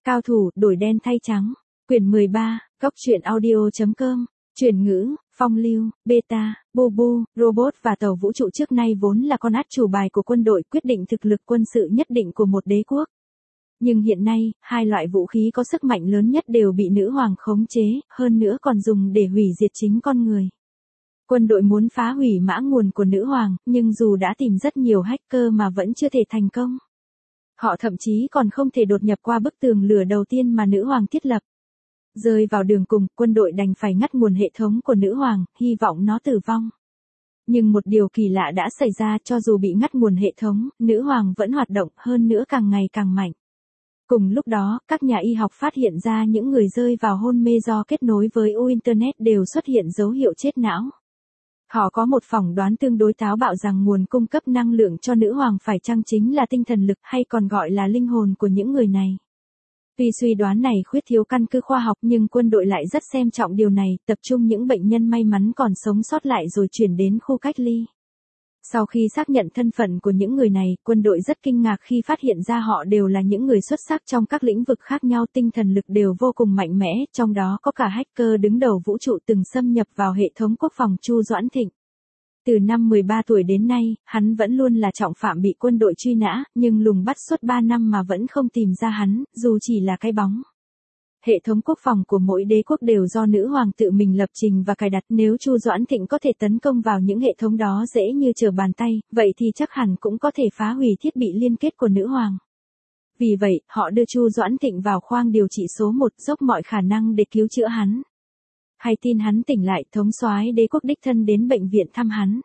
Cao thủ, đổi đen thay trắng. Quyển 13, Góc truyện audio.com. Chuyển ngữ, phong lưu, beta, Bubu, robot và tàu vũ trụ trước nay vốn là con át chủ bài của quân đội quyết định thực lực quân sự nhất định của một đế quốc. Nhưng hiện nay, hai loại vũ khí có sức mạnh lớn nhất đều bị nữ hoàng khống chế, hơn nữa còn dùng để hủy diệt chính con người. Quân đội muốn phá hủy mã nguồn của nữ hoàng, nhưng dù đã tìm rất nhiều hacker mà vẫn chưa thể thành công. Họ thậm chí còn không thể đột nhập qua bức tường lửa đầu tiên mà nữ hoàng thiết lập. Rơi vào đường cùng, quân đội đành phải ngắt nguồn hệ thống của nữ hoàng, hy vọng nó tử vong. Nhưng một điều kỳ lạ đã xảy ra, cho dù bị ngắt nguồn hệ thống, nữ hoàng vẫn hoạt động, hơn nữa càng ngày càng mạnh. Cùng lúc đó, các nhà y học phát hiện ra những người rơi vào hôn mê do kết nối với Internet đều xuất hiện dấu hiệu chết não. Họ có một phỏng đoán tương đối táo bạo rằng nguồn cung cấp năng lượng cho nữ hoàng phải chăng chính là tinh thần lực hay còn gọi là linh hồn của những người này. Tuy suy đoán này khuyết thiếu căn cứ khoa học nhưng quân đội lại rất xem trọng điều này, tập trung những bệnh nhân may mắn còn sống sót lại rồi chuyển đến khu cách ly. Sau khi xác nhận thân phận của những người này, quân đội rất kinh ngạc khi phát hiện ra họ đều là những người xuất sắc trong các lĩnh vực khác nhau, tinh thần lực đều vô cùng mạnh mẽ, trong đó có cả hacker đứng đầu vũ trụ từng xâm nhập vào hệ thống quốc phòng Chu Doãn Thịnh. Từ năm 13 tuổi đến nay, hắn vẫn luôn là trọng phạm bị quân đội truy nã, nhưng lùng bắt suốt 3 năm mà vẫn không tìm ra hắn, dù chỉ là cái bóng. Hệ thống quốc phòng của mỗi đế quốc đều do nữ hoàng tự mình lập trình và cài đặt, nếu Chu Doãn Thịnh có thể tấn công vào những hệ thống đó dễ như trở bàn tay, vậy thì chắc hẳn cũng có thể phá hủy thiết bị liên kết của nữ hoàng. Vì vậy, họ đưa Chu Doãn Thịnh vào khoang điều trị số 1, dốc mọi khả năng để cứu chữa hắn. Hay tin hắn tỉnh lại, thống soái đế quốc đích thân đến bệnh viện thăm hắn.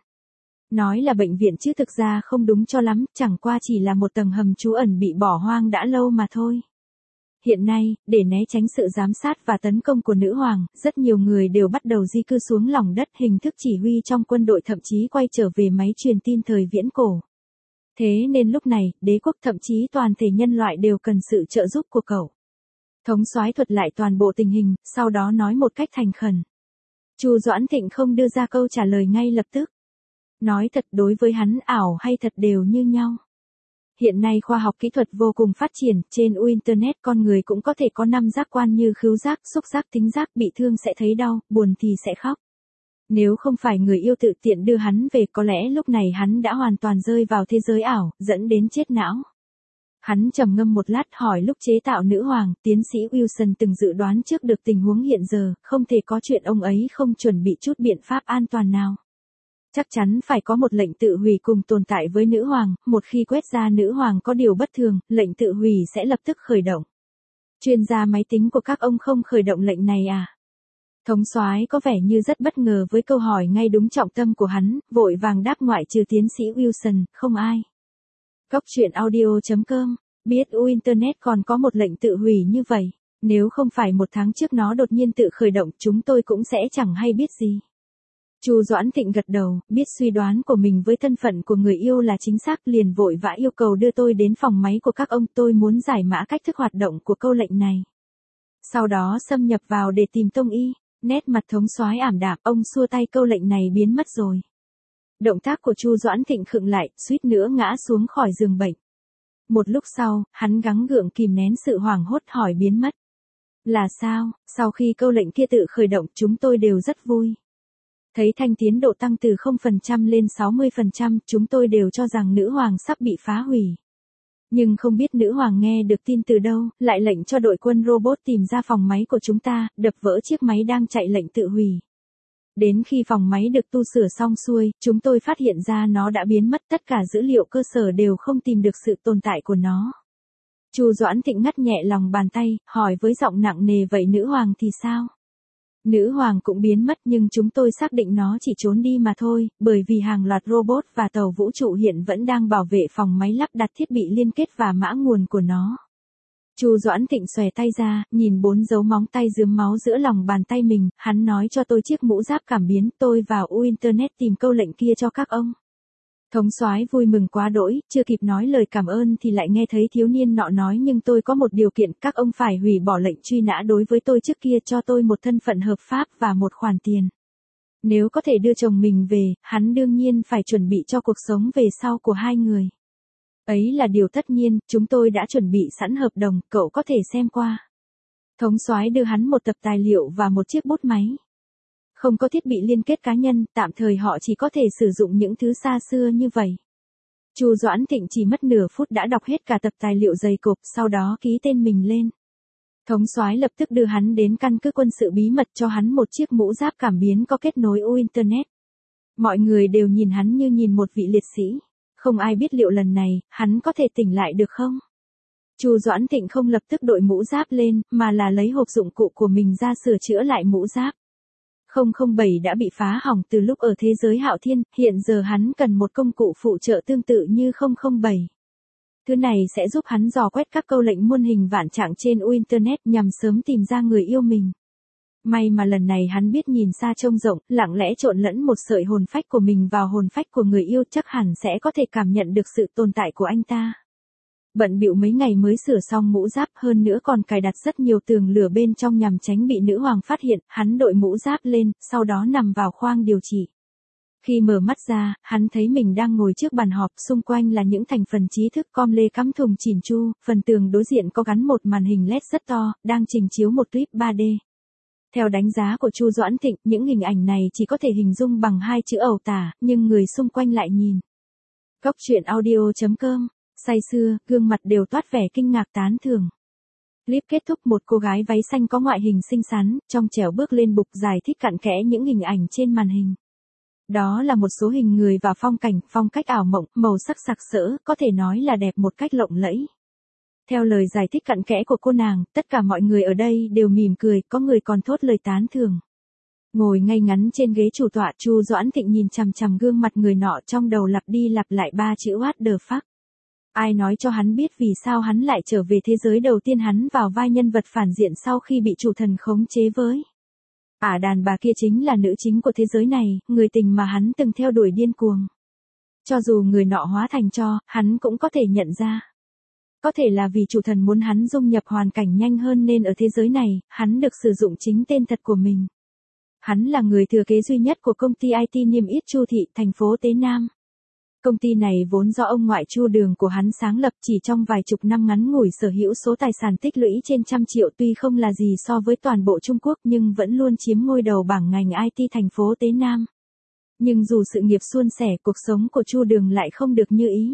Nói là bệnh viện chứ thực ra không đúng cho lắm, chẳng qua chỉ là một tầng hầm trú ẩn bị bỏ hoang đã lâu mà thôi. Hiện nay, để né tránh sự giám sát và tấn công của nữ hoàng, rất nhiều người đều bắt đầu di cư xuống lòng đất, hình thức chỉ huy trong quân đội thậm chí quay trở về máy truyền tin thời viễn cổ. Thế nên lúc này, đế quốc thậm chí toàn thể nhân loại đều cần sự trợ giúp của cậu. Thống soái thuật lại toàn bộ tình hình, sau đó nói một cách thành khẩn. Chu Doãn Thịnh không đưa ra câu trả lời ngay lập tức. Nói thật, đối với hắn ảo hay thật đều như nhau. Hiện nay khoa học kỹ thuật vô cùng phát triển, trên Internet con người cũng có thể có 5 giác quan như khứu giác, xúc giác, thính giác, bị thương sẽ thấy đau, buồn thì sẽ khóc. Nếu không phải người yêu tự tiện đưa hắn về, có lẽ lúc này hắn đã hoàn toàn rơi vào thế giới ảo, dẫn đến chết não. Hắn trầm ngâm một lát hỏi lúc chế tạo nữ hoàng, tiến sĩ Wilson từng dự đoán trước được tình huống hiện giờ, không thể có chuyện ông ấy không chuẩn bị chút biện pháp an toàn nào. Chắc chắn phải có một lệnh tự hủy cùng tồn tại với nữ hoàng, một khi quét ra nữ hoàng có điều bất thường, lệnh tự hủy sẽ lập tức khởi động. Chuyên gia máy tính của các ông không khởi động lệnh này à? Thống soái có vẻ như rất bất ngờ với câu hỏi ngay đúng trọng tâm của hắn, vội vàng đáp ngoại trừ tiến sĩ Wilson, không ai. Góc truyện audio.com, biết Internet còn có một lệnh tự hủy như vậy, nếu không phải 1 tháng trước nó đột nhiên tự khởi động chúng tôi cũng sẽ chẳng hay biết gì. Chu Doãn Thịnh gật đầu, biết suy đoán của mình với thân phận của người yêu là chính xác, liền vội vã yêu cầu đưa tôi đến phòng máy của các ông, tôi muốn giải mã cách thức hoạt động của câu lệnh này. Sau đó xâm nhập vào để tìm tông y, nét mặt thống soái ảm đạm, ông xua tay, câu lệnh này biến mất rồi. Động tác của Chu Doãn Thịnh khựng lại, suýt nữa ngã xuống khỏi giường bệnh. Một lúc sau, hắn gắng gượng kìm nén sự hoảng hốt hỏi biến mất. Là sao? Sau khi câu lệnh kia tự khởi động chúng tôi đều rất vui. Thấy thanh tiến độ tăng từ 0% lên 60%, chúng tôi đều cho rằng nữ hoàng sắp bị phá hủy. Nhưng không biết nữ hoàng nghe được tin từ đâu, lại lệnh cho đội quân robot tìm ra phòng máy của chúng ta, đập vỡ chiếc máy đang chạy lệnh tự hủy. Đến khi phòng máy được tu sửa xong xuôi, chúng tôi phát hiện ra nó đã biến mất, tất cả dữ liệu cơ sở đều không tìm được sự tồn tại của nó. Chu Doãn Thịnh ngắt nhẹ lòng bàn tay, hỏi với giọng nặng nề, vậy nữ hoàng thì sao? Nữ hoàng cũng biến mất nhưng chúng tôi xác định nó chỉ trốn đi mà thôi, bởi vì hàng loạt robot và tàu vũ trụ hiện vẫn đang bảo vệ phòng máy lắp đặt thiết bị liên kết và mã nguồn của nó. Chu Doãn Thịnh xòe tay ra, nhìn 4 dấu móng tay rướm máu giữa lòng bàn tay mình, hắn nói cho tôi chiếc mũ giáp cảm biến, tôi vào Internet tìm câu lệnh kia cho các ông. Thống soái vui mừng quá đỗi, chưa kịp nói lời cảm ơn thì lại nghe thấy thiếu niên nọ nói, nhưng tôi có một điều kiện, các ông phải hủy bỏ lệnh truy nã đối với tôi trước kia, cho tôi một thân phận hợp pháp và một khoản tiền. Nếu có thể đưa chồng mình về, hắn đương nhiên phải chuẩn bị cho cuộc sống về sau của hai người. Ấy là điều tất nhiên, chúng tôi đã chuẩn bị sẵn hợp đồng, cậu có thể xem qua. Thống soái đưa hắn một tập tài liệu và một chiếc bút máy. Không có thiết bị liên kết cá nhân, tạm thời họ chỉ có thể sử dụng những thứ xa xưa như vậy. Chu Doãn Thịnh chỉ mất nửa phút đã đọc hết cả tập tài liệu dày cộp, sau đó ký tên mình lên. Thống soái lập tức đưa hắn đến căn cứ quân sự bí mật, cho hắn một chiếc mũ giáp cảm biến có kết nối Internet. Mọi người đều nhìn hắn như nhìn một vị liệt sĩ. Không ai biết liệu lần này, hắn có thể tỉnh lại được không? Chu Doãn Thịnh không lập tức đội mũ giáp lên, mà là lấy hộp dụng cụ của mình ra sửa chữa lại mũ giáp. 007 đã bị phá hỏng từ lúc ở thế giới Hạo Thiên, hiện giờ hắn cần một công cụ phụ trợ tương tự như 007. Thứ này sẽ giúp hắn dò quét các câu lệnh muôn hình vạn trạng trên Internet nhằm sớm tìm ra người yêu mình. May mà lần này hắn biết nhìn xa trông rộng, lặng lẽ trộn lẫn một sợi hồn phách của mình vào hồn phách của người yêu, chắc hẳn sẽ có thể cảm nhận được sự tồn tại của anh ta. Bận bịu mấy ngày mới sửa xong mũ giáp, hơn nữa còn cài đặt rất nhiều tường lửa bên trong nhằm tránh bị nữ hoàng phát hiện, hắn đội mũ giáp lên, sau đó nằm vào khoang điều trị. Khi mở mắt ra, hắn thấy mình đang ngồi trước bàn họp, xung quanh là những thành phần trí thức com lê cắm thùng chỉn chu, phần tường đối diện có gắn một màn hình LED rất to, đang trình chiếu một clip 3D. Theo đánh giá của Chu Doãn Thịnh, những hình ảnh này chỉ có thể hình dung bằng hai chữ ẩu tả, nhưng người xung quanh lại nhìn. Góc truyện audio.com, say sưa, gương mặt đều toát vẻ kinh ngạc tán thưởng. Clip kết thúc, một cô gái váy xanh có ngoại hình xinh xắn, trong trẻo bước lên bục giải thích cặn kẽ những hình ảnh trên màn hình. Đó là một số hình người và phong cảnh, phong cách ảo mộng, màu sắc sặc sỡ, có thể nói là đẹp một cách lộng lẫy. Theo lời giải thích cặn kẽ của cô nàng, tất cả mọi người ở đây đều mỉm cười, có người còn thốt lời tán thưởng. Ngồi ngay ngắn trên ghế chủ tọa, Chu Doãn Thịnh nhìn chằm chằm gương mặt người nọ, trong đầu lặp đi lặp lại ba chữ What the fuck. Ai nói cho hắn biết vì sao hắn lại trở về thế giới đầu tiên, hắn vào vai nhân vật phản diện sau khi bị chủ thần khống chế với. Đàn bà kia chính là nữ chính của thế giới này, người tình mà hắn từng theo đuổi điên cuồng. Cho dù người nọ hóa thành tro, hắn cũng có thể nhận ra. Có thể là vì chủ thần muốn hắn dung nhập hoàn cảnh nhanh hơn nên ở thế giới này, hắn được sử dụng chính tên thật của mình. Hắn là người thừa kế duy nhất của công ty IT niêm yết Chu Thị, thành phố Tế Nam. Công ty này vốn do ông ngoại Chu Đường của hắn sáng lập, chỉ trong vài chục năm ngắn ngủi sở hữu số tài sản tích lũy trên 100 triệu, tuy không là gì so với toàn bộ Trung Quốc nhưng vẫn luôn chiếm ngôi đầu bảng ngành IT thành phố Tế Nam. Nhưng dù sự nghiệp suôn sẻ, cuộc sống của Chu Đường lại không được như ý.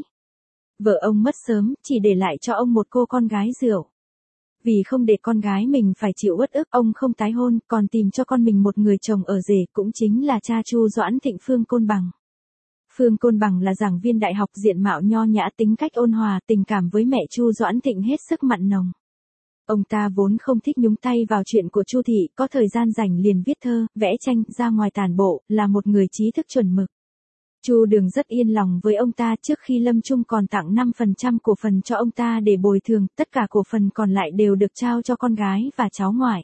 Vợ ông mất sớm, chỉ để lại cho ông một cô con gái rượu. Vì không để con gái mình phải chịu uất ức, ông không tái hôn, còn tìm cho con mình một người chồng ở rể, cũng chính là cha Chu Doãn Thịnh, Phương Côn Bằng. Phương Côn Bằng là giảng viên đại học, diện mạo nho nhã, tính cách ôn hòa, tình cảm với mẹ Chu Doãn Thịnh hết sức mặn nồng. Ông ta vốn không thích nhúng tay vào chuyện của Chu Thị, có thời gian rảnh liền viết thơ, vẽ tranh, ra ngoài tản bộ, là một người trí thức chuẩn mực. Chu Đường rất yên lòng với ông ta, trước khi lâm chung còn tặng 5% cổ phần cho ông ta để bồi thường, tất cả cổ phần còn lại đều được trao cho con gái và cháu ngoại.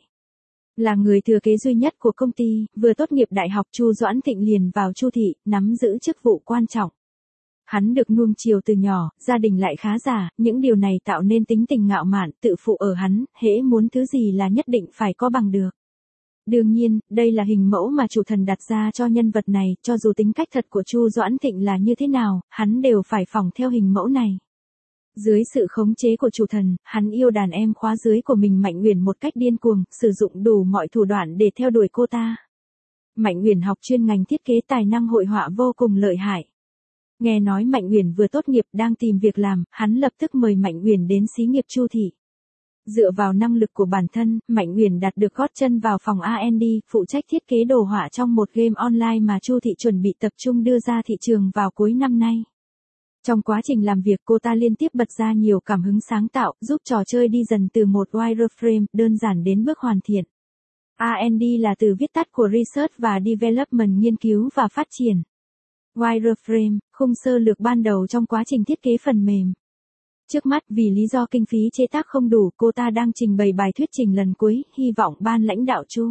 Là người thừa kế duy nhất của công ty, vừa tốt nghiệp đại học, Chu Doãn Thịnh liền vào Chu Thị, nắm giữ chức vụ quan trọng. Hắn được nuông chiều từ nhỏ, gia đình lại khá giả, những điều này tạo nên tính tình ngạo mạn, tự phụ ở hắn, hễ muốn thứ gì là nhất định phải có bằng được. Đương nhiên, đây là hình mẫu mà chủ thần đặt ra cho nhân vật này, cho dù tính cách thật của Chu Doãn Thịnh là như thế nào, hắn đều phải phỏng theo hình mẫu này. Dưới sự khống chế của chủ thần, hắn yêu đàn em khóa dưới của mình Mạnh Uyển một cách điên cuồng, sử dụng đủ mọi thủ đoạn để theo đuổi cô ta. Mạnh Uyển học chuyên ngành thiết kế, tài năng hội họa vô cùng lợi hại. Nghe nói Mạnh Uyển vừa tốt nghiệp đang tìm việc làm, hắn lập tức mời Mạnh Uyển đến xí nghiệp Chu Thị. Dựa vào năng lực của bản thân, Mạnh Uyển đặt được gót chân vào phòng R&D, phụ trách thiết kế đồ họa trong một game online mà Chu Thị chuẩn bị tập trung đưa ra thị trường vào cuối năm nay. Trong quá trình làm việc, cô ta liên tiếp bật ra nhiều cảm hứng sáng tạo, giúp trò chơi đi dần từ một wireframe đơn giản đến bước hoàn thiện. R&D là từ viết tắt của Research và Development, nghiên cứu và phát triển. Wireframe, khung sơ lược ban đầu trong quá trình thiết kế phần mềm. Trước mắt, vì lý do kinh phí chế tác không đủ, cô ta đang trình bày bài thuyết trình lần cuối, hy vọng ban lãnh đạo Chu.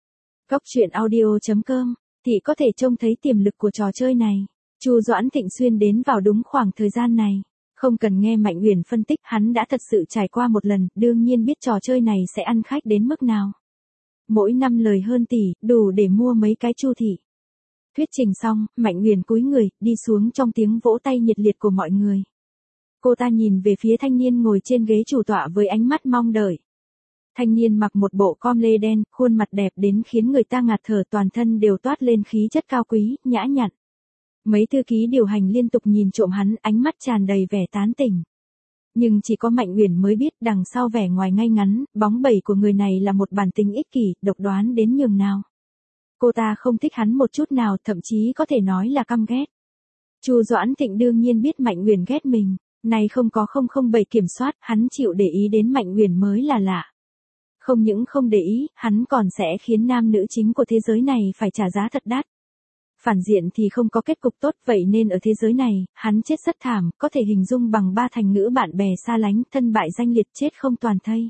Góc truyện audio.com thì có thể trông thấy tiềm lực của trò chơi này. Chu Doãn Thịnh xuyên đến vào đúng khoảng thời gian này. Không cần nghe Mạnh Uyển phân tích, hắn đã thật sự trải qua một lần, đương nhiên biết trò chơi này sẽ ăn khách đến mức nào. Mỗi năm lời hơn tỷ, đủ để mua mấy cái Chu Thị. Thuyết trình xong, Mạnh Uyển cúi người, đi xuống trong tiếng vỗ tay nhiệt liệt của mọi người. Cô ta nhìn về phía thanh niên ngồi trên ghế chủ tọa với ánh mắt mong đợi. Thanh niên mặc một bộ com lê đen, khuôn mặt đẹp đến khiến người ta ngạt thở, toàn thân đều toát lên khí chất cao quý, nhã nhặn. Mấy thư ký điều hành liên tục nhìn trộm hắn, ánh mắt tràn đầy vẻ tán tỉnh. Nhưng chỉ có Mạnh Uyển mới biết đằng sau vẻ ngoài ngay ngắn, bóng bẩy của người này là một bản tính ích kỷ, độc đoán đến nhường nào. Cô ta không thích hắn một chút nào, thậm chí có thể nói là căm ghét. Chu Doãn Thịnh đương nhiên biết Mạnh Uyển ghét mình, này không có 007 kiểm soát, hắn chịu để ý đến Mạnh Uyển mới là lạ. Không những không để ý, hắn còn sẽ khiến nam nữ chính của thế giới này phải trả giá thật đắt. Phản diện thì không có kết cục tốt, vậy nên ở thế giới này, hắn chết rất thảm, có thể hình dung bằng 3 thành ngữ: bạn bè xa lánh, thân bại danh liệt, chết không toàn thây.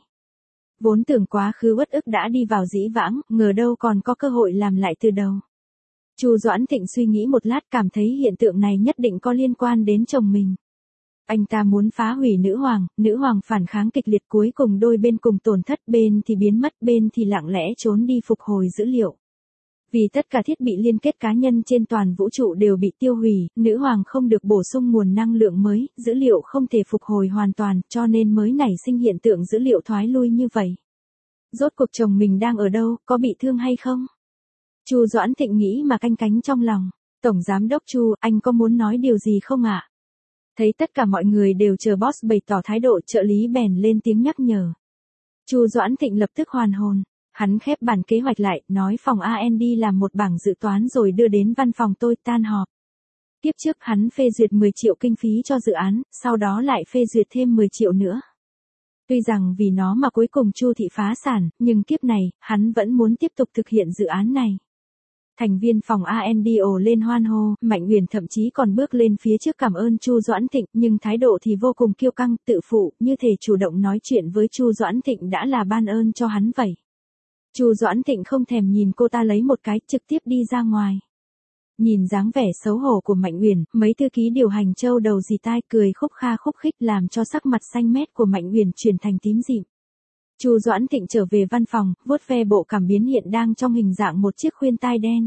Vốn tưởng quá khứ uất ức đã đi vào dĩ vãng, ngờ đâu còn có cơ hội làm lại từ đầu. Chu Doãn Thịnh suy nghĩ một lát, cảm thấy hiện tượng này nhất định có liên quan đến chồng mình. Anh ta muốn phá hủy nữ hoàng phản kháng kịch liệt, cuối cùng đôi bên cùng tổn thất, bên thì biến mất, bên thì lặng lẽ trốn đi phục hồi dữ liệu. Vì tất cả thiết bị liên kết cá nhân trên toàn vũ trụ đều bị tiêu hủy, nữ hoàng không được bổ sung nguồn năng lượng mới, dữ liệu không thể phục hồi hoàn toàn, cho nên mới nảy sinh hiện tượng dữ liệu thoái lui như vậy. Rốt cuộc chồng mình đang ở đâu, có bị thương hay không? Chu Doãn Thịnh nghĩ mà canh cánh trong lòng. Tổng giám đốc Chu, anh có muốn nói điều gì không ạ? Thấy tất cả mọi người đều chờ boss bày tỏ thái độ, trợ lý bèn lên tiếng nhắc nhở. Chu Doãn Thịnh lập tức hoàn hồn. Hắn khép bản kế hoạch lại, nói phòng R&D làm một bảng dự toán rồi đưa đến văn phòng tôi, tan họp. Tiếp trước hắn phê duyệt 10 triệu kinh phí cho dự án, sau đó lại phê duyệt thêm 10 triệu nữa. Tuy rằng vì nó mà cuối cùng Chu thị phá sản, nhưng kiếp này, hắn vẫn muốn tiếp tục thực hiện dự án này. Thành viên phòng R&D ồ lên hoan hô, Mạnh Uyển thậm chí còn bước lên phía trước cảm ơn Chu Doãn Thịnh, nhưng thái độ thì vô cùng kiêu căng, tự phụ, như thể chủ động nói chuyện với Chu Doãn Thịnh đã là ban ơn cho hắn vậy. Chu Doãn Thịnh không thèm nhìn cô ta lấy một cái, trực tiếp đi ra ngoài. Nhìn dáng vẻ xấu hổ của Mạnh Uyển, mấy thư ký điều hành châu đầu dì tai cười khúc kha khúc khích, làm cho sắc mặt xanh mét của Mạnh Uyển chuyển thành tím dịm. Chu Doãn Thịnh trở về văn phòng, vuốt ve bộ cảm biến hiện đang trong hình dạng một chiếc khuyên tai đen.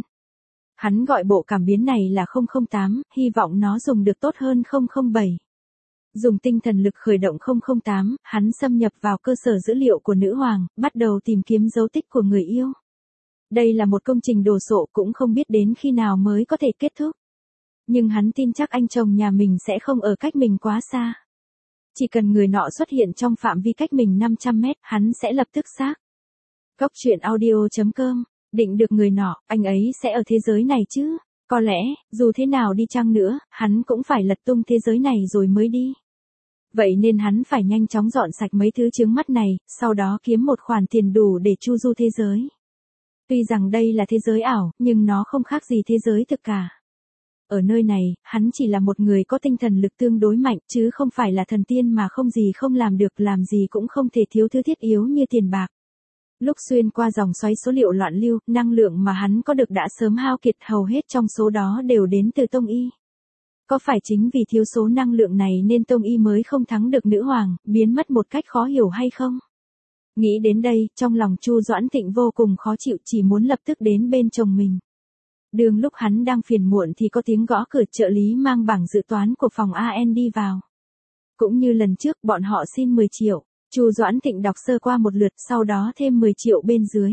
Hắn gọi bộ cảm biến này là 008, hy vọng nó dùng được tốt hơn 007. Dùng tinh thần lực khởi động 008, hắn xâm nhập vào cơ sở dữ liệu của nữ hoàng, bắt đầu tìm kiếm dấu tích của người yêu. Đây là một công trình đồ sộ, cũng không biết đến khi nào mới có thể kết thúc. Nhưng hắn tin chắc anh chồng nhà mình sẽ không ở cách mình quá xa. Chỉ cần người nọ xuất hiện trong phạm vi cách mình 500 mét, hắn sẽ lập tức xác. Góc truyện audio.com, định được người nọ, anh ấy sẽ ở thế giới này chứ. Có lẽ, dù thế nào đi chăng nữa, hắn cũng phải lật tung thế giới này rồi mới đi. Vậy nên hắn phải nhanh chóng dọn sạch mấy thứ chướng mắt này, sau đó kiếm một khoản tiền đủ để chu du thế giới. Tuy rằng đây là thế giới ảo, nhưng nó không khác gì thế giới thực cả. Ở nơi này, hắn chỉ là một người có tinh thần lực tương đối mạnh, chứ không phải là thần tiên mà không gì không làm được, làm gì cũng không thể thiếu thứ thiết yếu như tiền bạc. Lúc xuyên qua dòng xoáy số liệu loạn lưu, năng lượng mà hắn có được đã sớm hao kiệt, hầu hết trong số đó đều đến từ Tông Y. Có phải chính vì thiếu số năng lượng này nên Tông Y mới không thắng được nữ hoàng, biến mất một cách khó hiểu hay không? Nghĩ đến đây, trong lòng Chu Doãn Thịnh vô cùng khó chịu, chỉ muốn lập tức đến bên chồng mình. Đường lúc hắn đang phiền muộn thì có tiếng gõ cửa, trợ lý mang bảng dự toán của phòng R&D vào. Cũng như lần trước, bọn họ xin 10 triệu. Chu Doãn Thịnh đọc sơ qua một lượt, sau đó thêm 10 triệu bên dưới.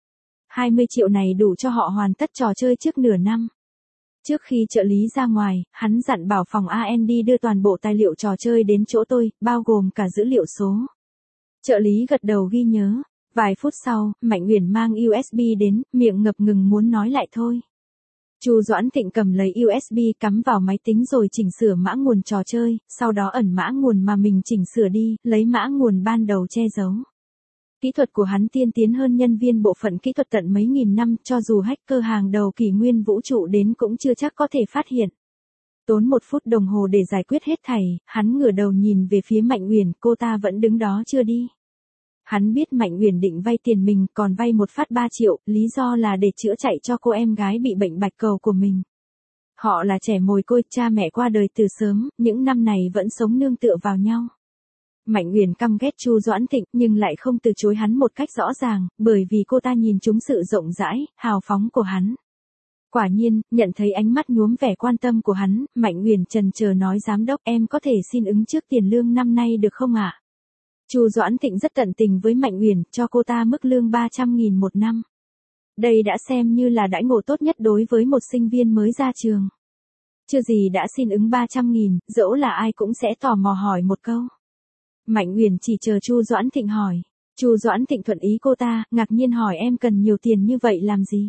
20 triệu này đủ cho họ hoàn tất trò chơi trước nửa năm. Trước khi trợ lý ra ngoài, hắn dặn bảo phòng R&D đưa toàn bộ tài liệu trò chơi đến chỗ tôi, bao gồm cả dữ liệu số. Trợ lý gật đầu ghi nhớ. Vài phút sau, Mạnh Uyển mang USB đến, miệng ngập ngừng muốn nói lại thôi. Chu Doãn Thịnh cầm lấy USB cắm vào máy tính rồi chỉnh sửa mã nguồn trò chơi, sau đó ẩn mã nguồn mà mình chỉnh sửa đi, lấy mã nguồn ban đầu che giấu. Kỹ thuật của hắn tiên tiến hơn nhân viên bộ phận kỹ thuật tận mấy nghìn năm, cho dù hacker hàng đầu kỷ nguyên vũ trụ đến cũng chưa chắc có thể phát hiện. Tốn 1 phút đồng hồ để giải quyết hết thảy, hắn ngửa đầu nhìn về phía Mạnh Uyển, cô ta vẫn đứng đó chưa đi. Hắn biết Mạnh Uyển định vay tiền mình, còn vay một phát 3 triệu, lý do là để chữa chạy cho cô em gái bị bệnh bạch cầu của mình. Họ là trẻ mồ côi, cha mẹ qua đời từ sớm, những năm này vẫn sống nương tựa vào nhau. Mạnh Uyển căm ghét Chu Doãn Thịnh, nhưng lại không từ chối hắn một cách rõ ràng, bởi vì cô ta nhìn trúng sự rộng rãi, hào phóng của hắn. Quả nhiên, nhận thấy ánh mắt nhuốm vẻ quan tâm của hắn, Mạnh Uyển chần chờ nói giám đốc em có thể xin ứng trước tiền lương năm nay được không ạ? Chu Doãn Thịnh rất tận tình với Mạnh Uyển, cho cô ta mức lương 300.000 một năm. Đây đã xem như là đãi ngộ tốt nhất đối với một sinh viên mới ra trường. Chưa gì đã xin ứng 300.000, dẫu là ai cũng sẽ tò mò hỏi một câu. Mạnh Uyển chỉ chờ Chu Doãn Thịnh hỏi. Chu Doãn Thịnh thuận ý cô ta, ngạc nhiên hỏi em cần nhiều tiền như vậy làm gì?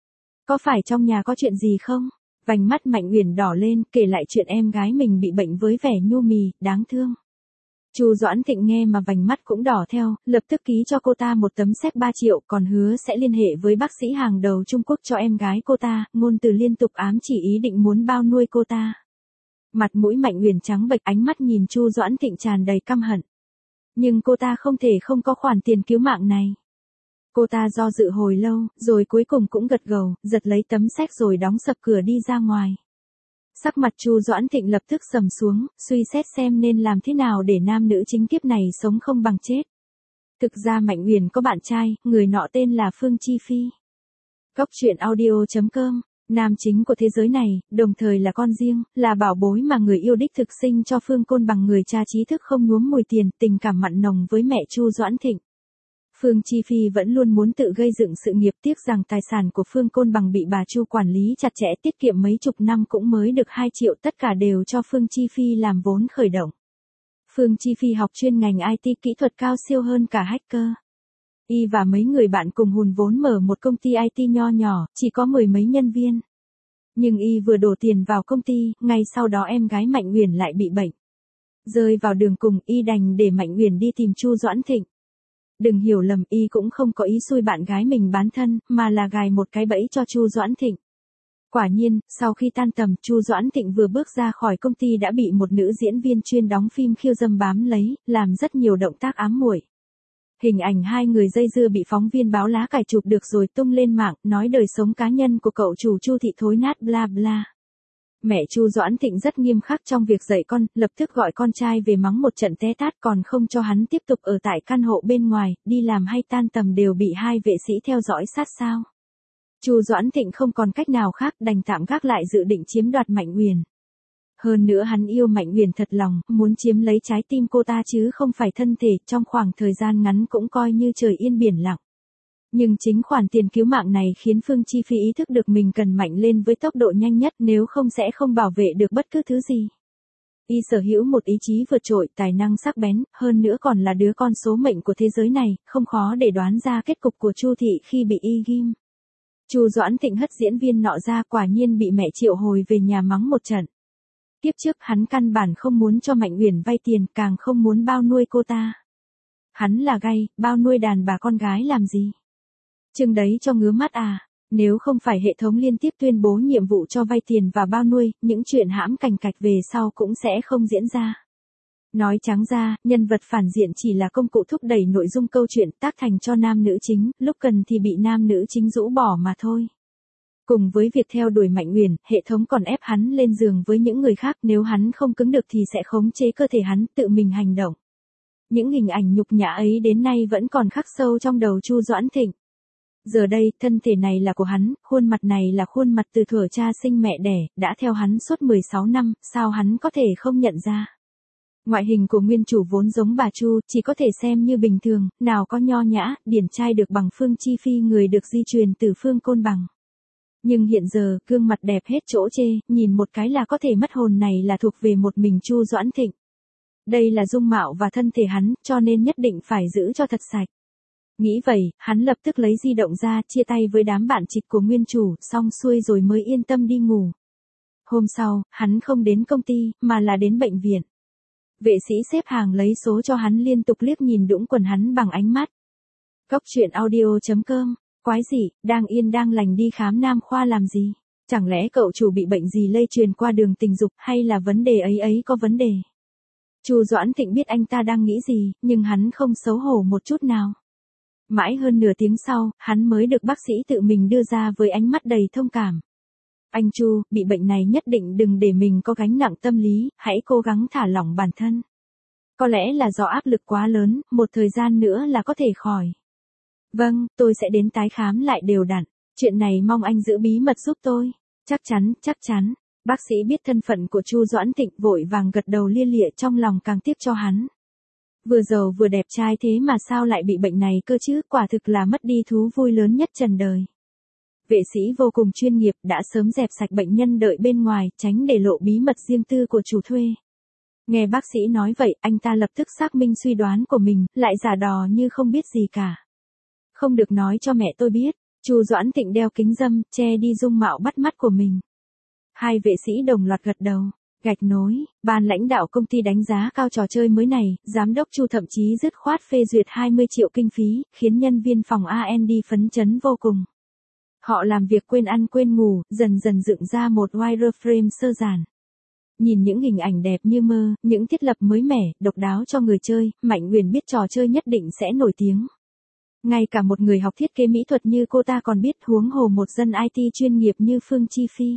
Có phải trong nhà có chuyện gì không? Vành mắt Mạnh Uyển đỏ lên, kể lại chuyện em gái mình bị bệnh với vẻ nhu mì, đáng thương. Chu Doãn Thịnh nghe mà vành mắt cũng đỏ theo, lập tức ký cho cô ta một tấm séc 3 triệu, còn hứa sẽ liên hệ với bác sĩ hàng đầu Trung Quốc cho em gái cô ta, ngôn từ liên tục ám chỉ ý định muốn bao nuôi cô ta. Mặt mũi Mạnh Uyển trắng bệch, ánh mắt nhìn Chu Doãn Thịnh tràn đầy căm hận. Nhưng cô ta không thể không có khoản tiền cứu mạng này. Cô ta do dự hồi lâu, rồi cuối cùng cũng gật gđầu, giật lấy tấm séc rồi đóng sập cửa đi ra ngoài. Sắc mặt Chu Doãn Thịnh lập tức sầm xuống, suy xét xem nên làm thế nào để nam nữ chính kiếp này sống không bằng chết. Thực ra Mạnh Uyển có bạn trai, người nọ tên là Phương Chi Phi. Góc truyện audio.com, nam chính của thế giới này, đồng thời là con riêng, là bảo bối mà người yêu đích thực sinh cho Phương Côn Bằng, người cha trí thức không nhuốm mùi tiền, tình cảm mặn nồng với mẹ Chu Doãn Thịnh. Phương Chi Phi vẫn luôn muốn tự gây dựng sự nghiệp, tiếc rằng tài sản của Phương Côn Bằng bị bà Chu quản lý chặt chẽ, tiết kiệm mấy chục năm cũng mới được 2 triệu, tất cả đều cho Phương Chi Phi làm vốn khởi động. Phương Chi Phi học chuyên ngành IT, kỹ thuật cao siêu hơn cả hacker. Y và mấy người bạn cùng hùn vốn mở một công ty IT nho nhỏ, chỉ có 10 mấy nhân viên. Nhưng Y vừa đổ tiền vào công ty, ngay sau đó em gái Mạnh Uyển lại bị bệnh. Rơi vào đường cùng, Y đành để Mạnh Uyển đi tìm Chu Doãn Thịnh. Đừng hiểu lầm, Y cũng không có ý xui bạn gái mình bán thân, mà là gài một cái bẫy cho Chu Doãn Thịnh. Quả nhiên, sau khi tan tầm, Chu Doãn Thịnh vừa bước ra khỏi công ty đã bị một nữ diễn viên chuyên đóng phim khiêu dâm bám lấy, làm rất nhiều động tác ám muội. Hình ảnh hai người dây dưa bị phóng viên báo lá cải chụp được rồi tung lên mạng, nói đời sống cá nhân của cậu chủ Chu thị thối nát bla bla. Mẹ Chu Doãn Thịnh rất nghiêm khắc trong việc dạy con, lập tức gọi con trai về mắng một trận té tát, còn không cho hắn tiếp tục ở tại căn hộ bên ngoài, đi làm hay tan tầm đều bị hai vệ sĩ theo dõi sát sao. Chu Doãn Thịnh không còn cách nào khác, đành tạm gác lại dự định chiếm đoạt Mạnh Uyển. Hơn nữa hắn yêu Mạnh Uyển thật lòng, muốn chiếm lấy trái tim cô ta chứ không phải thân thể, trong khoảng thời gian ngắn cũng coi như trời yên biển lặng. Nhưng chính khoản tiền cứu mạng này khiến Phương Chi Phi ý thức được mình cần mạnh lên với tốc độ nhanh nhất, nếu không sẽ không bảo vệ được bất cứ thứ gì. Y sở hữu một ý chí vượt trội, tài năng sắc bén, hơn nữa còn là đứa con số mệnh của thế giới này, không khó để đoán ra kết cục của Chu thị khi bị Y ghim. Chu Doãn Thịnh hất diễn viên nọ ra, quả nhiên bị mẹ triệu hồi về nhà mắng một trận. Tiếp trước hắn căn bản không muốn cho Mạnh Uyển vay tiền, càng không muốn bao nuôi cô ta. Hắn là gay, bao nuôi đàn bà con gái làm gì? Chừng đấy cho ngứa mắt à? Nếu không phải hệ thống liên tiếp tuyên bố nhiệm vụ cho vay tiền và bao nuôi, những chuyện hãm cành cạch về sau cũng sẽ không diễn ra. Nói trắng ra, nhân vật phản diện chỉ là công cụ thúc đẩy nội dung câu chuyện, tác thành cho nam nữ chính, lúc cần thì bị nam nữ chính rũ bỏ mà thôi. Cùng với việc theo đuổi Mạnh Uyển, hệ thống còn ép hắn lên giường với những người khác, nếu hắn không cứng được thì sẽ khống chế cơ thể hắn, tự mình hành động. Những hình ảnh nhục nhã ấy đến nay vẫn còn khắc sâu trong đầu Chu Doãn Thịnh. Giờ đây, thân thể này là của hắn, khuôn mặt này là khuôn mặt từ thuở cha sinh mẹ đẻ, đã theo hắn suốt 16 năm, sao hắn có thể không nhận ra. Ngoại hình của nguyên chủ vốn giống bà Chu, chỉ có thể xem như bình thường, nào có nho nhã, điển trai được bằng Phương Chi Phi, người được di truyền từ Phương Côn Bằng. Nhưng hiện giờ, gương mặt đẹp hết chỗ chê, nhìn một cái là có thể mất hồn này là thuộc về một mình Chu Doãn Thịnh. Đây là dung mạo và thân thể hắn, cho nên nhất định phải giữ cho thật sạch. Nghĩ vậy, hắn lập tức lấy di động ra, chia tay với đám bạn trịch của nguyên chủ, xong xuôi rồi mới yên tâm đi ngủ. Hôm sau, hắn không đến công ty, mà là đến bệnh viện. Vệ sĩ xếp hàng lấy số cho hắn, liên tục liếc nhìn đũng quần hắn bằng ánh mắt. Góc truyện audio.com, quái gì, đang yên đang lành đi khám nam khoa làm gì? Chẳng lẽ cậu chủ bị bệnh gì lây truyền qua đường tình dục, hay là vấn đề ấy có vấn đề? Chu Doãn Thịnh biết anh ta đang nghĩ gì, nhưng hắn không xấu hổ một chút nào. Mãi hơn nửa tiếng sau, hắn mới được bác sĩ tự mình đưa ra với ánh mắt đầy thông cảm. Anh Chu, bị bệnh này nhất định đừng để mình có gánh nặng tâm lý, hãy cố gắng thả lỏng bản thân. Có lẽ là do áp lực quá lớn, một thời gian nữa là có thể khỏi. Vâng, tôi sẽ đến tái khám lại đều đặn. Chuyện này mong anh giữ bí mật giúp tôi. Chắc chắn, chắc chắn. Bác sĩ biết thân phận của Chu Doãn Thịnh vội vàng gật đầu lia lịa, trong lòng càng tiếc cho hắn. Vừa giàu vừa đẹp trai thế mà sao lại bị bệnh này cơ chứ, quả thực là mất đi thú vui lớn nhất trần đời. Vệ sĩ vô cùng chuyên nghiệp đã sớm dẹp sạch bệnh nhân đợi bên ngoài, tránh để lộ bí mật riêng tư của chủ thuê. Nghe bác sĩ nói vậy, anh ta lập tức xác minh suy đoán của mình, lại giả đò như không biết gì cả. Không được nói cho mẹ tôi biết. Chu Doãn Thịnh đeo kính râm, che đi dung mạo bắt mắt của mình. Hai vệ sĩ đồng loạt gật đầu. Gạch nối, ban lãnh đạo công ty đánh giá cao trò chơi mới này, giám đốc Chu thậm chí dứt khoát phê duyệt 20 triệu kinh phí, khiến nhân viên phòng R&D phấn chấn vô cùng. Họ làm việc quên ăn quên ngủ, dần dần dựng ra một wireframe sơ giản. Nhìn những hình ảnh đẹp như mơ, những thiết lập mới mẻ, độc đáo cho người chơi, Mạnh Uyển biết trò chơi nhất định sẽ nổi tiếng. Ngay cả một người học thiết kế mỹ thuật như cô ta còn biết, huống hồ một dân IT chuyên nghiệp như Phương Chi Phi.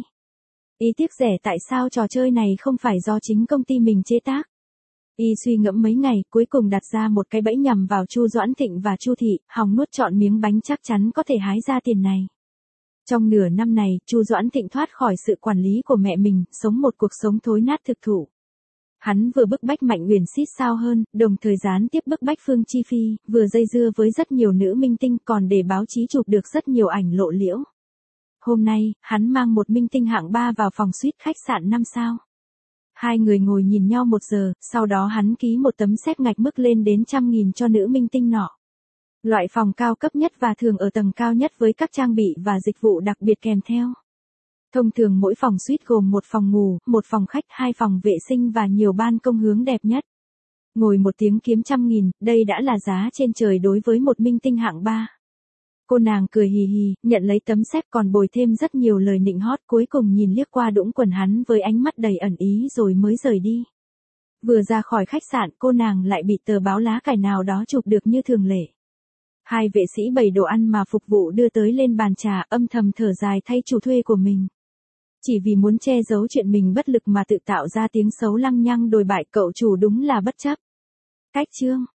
Y tiếc rẻ tại sao trò chơi này không phải do chính công ty mình chế tác. Y suy ngẫm mấy ngày, cuối cùng đặt ra một cái bẫy nhằm vào Chu Doãn Thịnh và Chu Thị, hòng nuốt trọn miếng bánh chắc chắn có thể hái ra tiền này. Trong nửa năm này, Chu Doãn Thịnh thoát khỏi sự quản lý của mẹ mình, sống một cuộc sống thối nát thực thụ. Hắn vừa bức bách Mạnh Uyển xít sao hơn, đồng thời gián tiếp bức bách Phương Chi Phi, vừa dây dưa với rất nhiều nữ minh tinh, còn để báo chí chụp được rất nhiều ảnh lộ liễu. Hôm nay, hắn mang một minh tinh hạng 3 vào phòng suite khách sạn 5 sao. Hai người ngồi nhìn nhau 1 giờ, sau đó hắn ký một tấm séc ngạch mức lên đến 100.000 cho nữ minh tinh nọ. Loại phòng cao cấp nhất và thường ở tầng cao nhất với các trang bị và dịch vụ đặc biệt kèm theo. Thông thường mỗi phòng suite gồm một phòng ngủ, một phòng khách, 2 phòng vệ sinh và nhiều ban công hướng đẹp nhất. Ngồi 1 tiếng kiếm 100.000, đây đã là giá trên trời đối với một minh tinh hạng 3. Cô nàng cười hì hì, nhận lấy tấm séc còn bồi thêm rất nhiều lời nịnh hót, cuối cùng nhìn liếc qua đũng quần hắn với ánh mắt đầy ẩn ý rồi mới rời đi. Vừa ra khỏi khách sạn, cô nàng lại bị tờ báo lá cải nào đó chụp được như thường lệ. Hai vệ sĩ bày đồ ăn mà phục vụ đưa tới lên bàn trà, âm thầm thở dài thay chủ thuê của mình. Chỉ vì muốn che giấu chuyện mình bất lực mà tự tạo ra tiếng xấu lăng nhăng đồi bại, cậu chủ đúng là bất chấp. Cách chương